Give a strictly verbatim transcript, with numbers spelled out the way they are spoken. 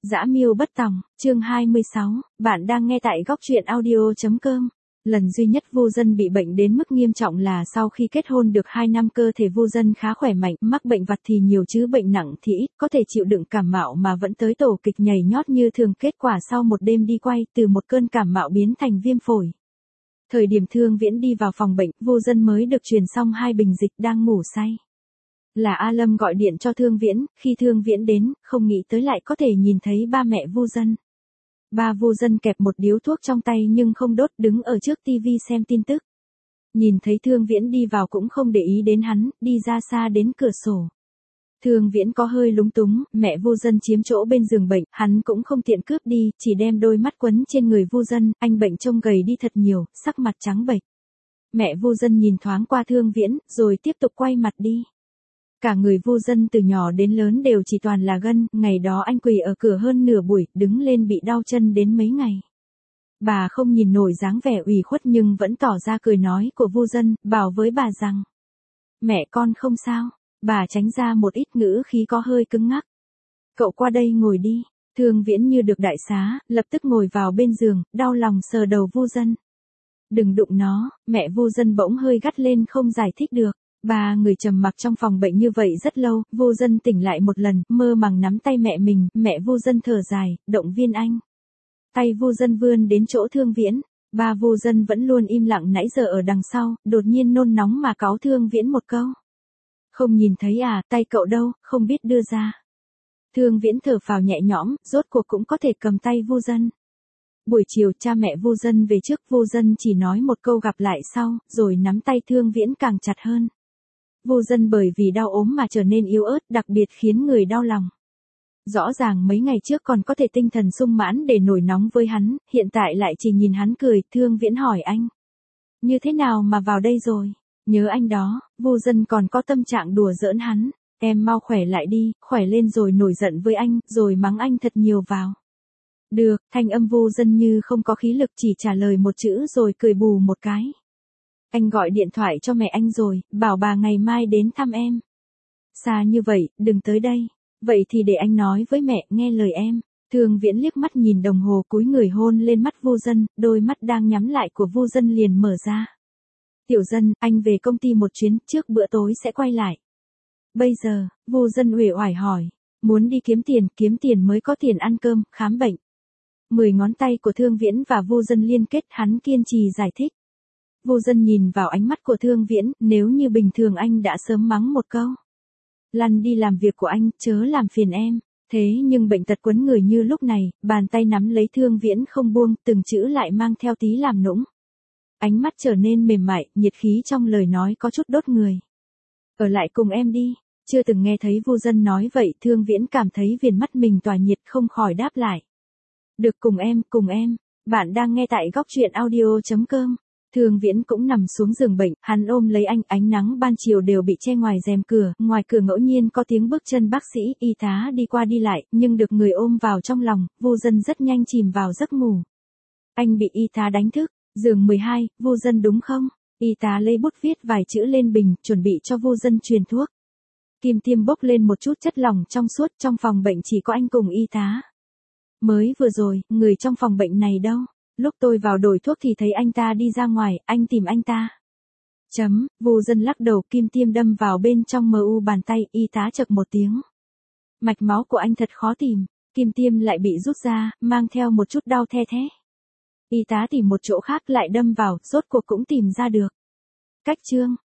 Dã miêu bất tòng, chương hai mươi sáu, bạn đang nghe tại góc truyện audio.com. Lần duy nhất Vu Dân bị bệnh đến mức nghiêm trọng là sau khi kết hôn được hai năm cơ thể Vu Dân khá khỏe mạnh, mắc bệnh vặt thì nhiều chứ bệnh nặng thì ít, có thể chịu đựng cảm mạo mà vẫn tới tổ kịch nhảy nhót như thường. Kết quả sau một đêm đi quay, từ một cơn cảm mạo biến thành viêm phổi. Thời điểm Thương Viễn đi vào phòng bệnh, Vu Dân mới được truyền xong hai bình dịch đang ngủ say. Là A Lâm gọi điện cho Thương Viễn, khi Thương Viễn đến, không nghĩ tới lại có thể nhìn thấy ba mẹ Vu Dân. Ba Vu Dân kẹp một điếu thuốc trong tay nhưng không đốt, đứng ở trước tivi xem tin tức. Nhìn thấy Thương Viễn đi vào cũng không để ý đến hắn, đi ra xa đến cửa sổ. Thương Viễn có hơi lúng túng, mẹ Vu Dân chiếm chỗ bên giường bệnh, hắn cũng không tiện cướp đi, chỉ đem đôi mắt quấn trên người Vu Dân, anh bệnh trông gầy đi thật nhiều, sắc mặt trắng bệch. Mẹ Vu Dân nhìn thoáng qua Thương Viễn, rồi tiếp tục quay mặt đi. Cả người Vu Dân từ nhỏ đến lớn đều chỉ toàn là gân, ngày đó anh quỳ ở cửa hơn nửa buổi, đứng lên bị đau chân đến mấy ngày. Bà không nhìn nổi dáng vẻ ủy khuất nhưng vẫn tỏ ra cười nói của Vu Dân, bảo với bà rằng: mẹ con không sao. Bà tránh ra một ít, ngữ khí có hơi cứng ngắc. Cậu qua đây ngồi đi. Thương Viễn như được đại xá, lập tức ngồi vào bên giường, đau lòng sờ đầu Vu Dân. Đừng đụng nó. Mẹ Vu Dân bỗng hơi gắt lên không giải thích được. Ba người trầm mặc trong phòng bệnh như vậy rất lâu, Vu Dân tỉnh lại một lần, mơ màng nắm tay mẹ mình, mẹ Vu Dân thở dài, động viên anh. Tay Vu Dân vươn đến chỗ Thương Viễn, ba Vu Dân vẫn luôn im lặng nãy giờ ở đằng sau, đột nhiên nôn nóng mà cáu Thương Viễn một câu. Không nhìn thấy à, tay cậu đâu, không biết đưa ra. Thương Viễn thở phào nhẹ nhõm, rốt cuộc cũng có thể cầm tay Vu Dân. Buổi chiều cha mẹ Vu Dân về trước, Vu Dân chỉ nói một câu gặp lại sau, rồi nắm tay Thương Viễn càng chặt hơn. Vu Dân bởi vì đau ốm mà trở nên yếu ớt, đặc biệt khiến người đau lòng. Rõ ràng mấy ngày trước còn có thể tinh thần sung mãn để nổi nóng với hắn, hiện tại lại chỉ nhìn hắn cười. Thương Viễn hỏi anh: như thế nào mà vào đây rồi? Nhớ anh đó. Vu Dân còn có tâm trạng đùa giỡn hắn. Em mau khỏe lại đi, khỏe lên rồi nổi giận với anh, rồi mắng anh thật nhiều vào. Được. Thanh âm Vu Dân như không có khí lực, chỉ trả lời một chữ rồi cười bù một cái. Anh gọi điện thoại cho mẹ anh rồi, bảo bà ngày mai đến thăm em. Xa như vậy, đừng tới đây. Vậy thì để anh nói với mẹ, nghe lời em. Thương Viễn liếc mắt nhìn đồng hồ, cúi người hôn lên mắt Vu Dân, đôi mắt đang nhắm lại của Vu Dân liền mở ra. Tiểu Dân, anh về công ty một chuyến, trước bữa tối sẽ quay lại. Bây giờ? Vu Dân uể oải hỏi. Muốn đi kiếm tiền, kiếm tiền mới có tiền ăn cơm, khám bệnh. Mười ngón tay của Thương Viễn và Vu Dân liên kết, hắn kiên trì giải thích. Vu Dân nhìn vào ánh mắt của Thương Viễn, nếu như bình thường anh đã sớm mắng một câu. Lăn đi làm việc của anh, chớ làm phiền em. Thế nhưng bệnh tật quấn người như lúc này, bàn tay nắm lấy Thương Viễn không buông, từng chữ lại mang theo tí làm nũng. Ánh mắt trở nên mềm mại, nhiệt khí trong lời nói có chút đốt người. Ở lại cùng em đi. Chưa từng nghe thấy Vu Dân nói vậy, Thương Viễn cảm thấy viền mắt mình tỏa nhiệt, không khỏi đáp lại. Được, cùng em, cùng em. Bạn đang nghe tại góc truyện audio.com. Thương Viễn cũng nằm xuống giường bệnh, hắn ôm lấy anh, ánh nắng ban chiều đều bị che ngoài rèm cửa, ngoài cửa ngẫu nhiên có tiếng bước chân bác sĩ, y tá đi qua đi lại, nhưng được người ôm vào trong lòng, Vu Dân rất nhanh chìm vào giấc ngủ. Anh bị y tá đánh thức. Giường mười hai, Vu Dân đúng không? Y tá lấy bút viết vài chữ lên bình, chuẩn bị cho Vu Dân truyền thuốc. Kim tiêm bốc lên một chút chất lỏng trong suốt, trong phòng bệnh chỉ có anh cùng y tá. Mới vừa rồi, người trong phòng bệnh này đâu? Lúc tôi vào đổi thuốc thì thấy anh ta đi ra ngoài, anh tìm anh ta. Chấm. Vu Dân lắc đầu, kim tiêm đâm vào bên trong mờ u bàn tay, y tá chậc một tiếng. Mạch máu của anh thật khó tìm. Kim tiêm lại bị rút ra, mang theo một chút đau the thé. Y tá tìm một chỗ khác lại đâm vào, rốt cuộc cũng tìm ra được. Cách chương.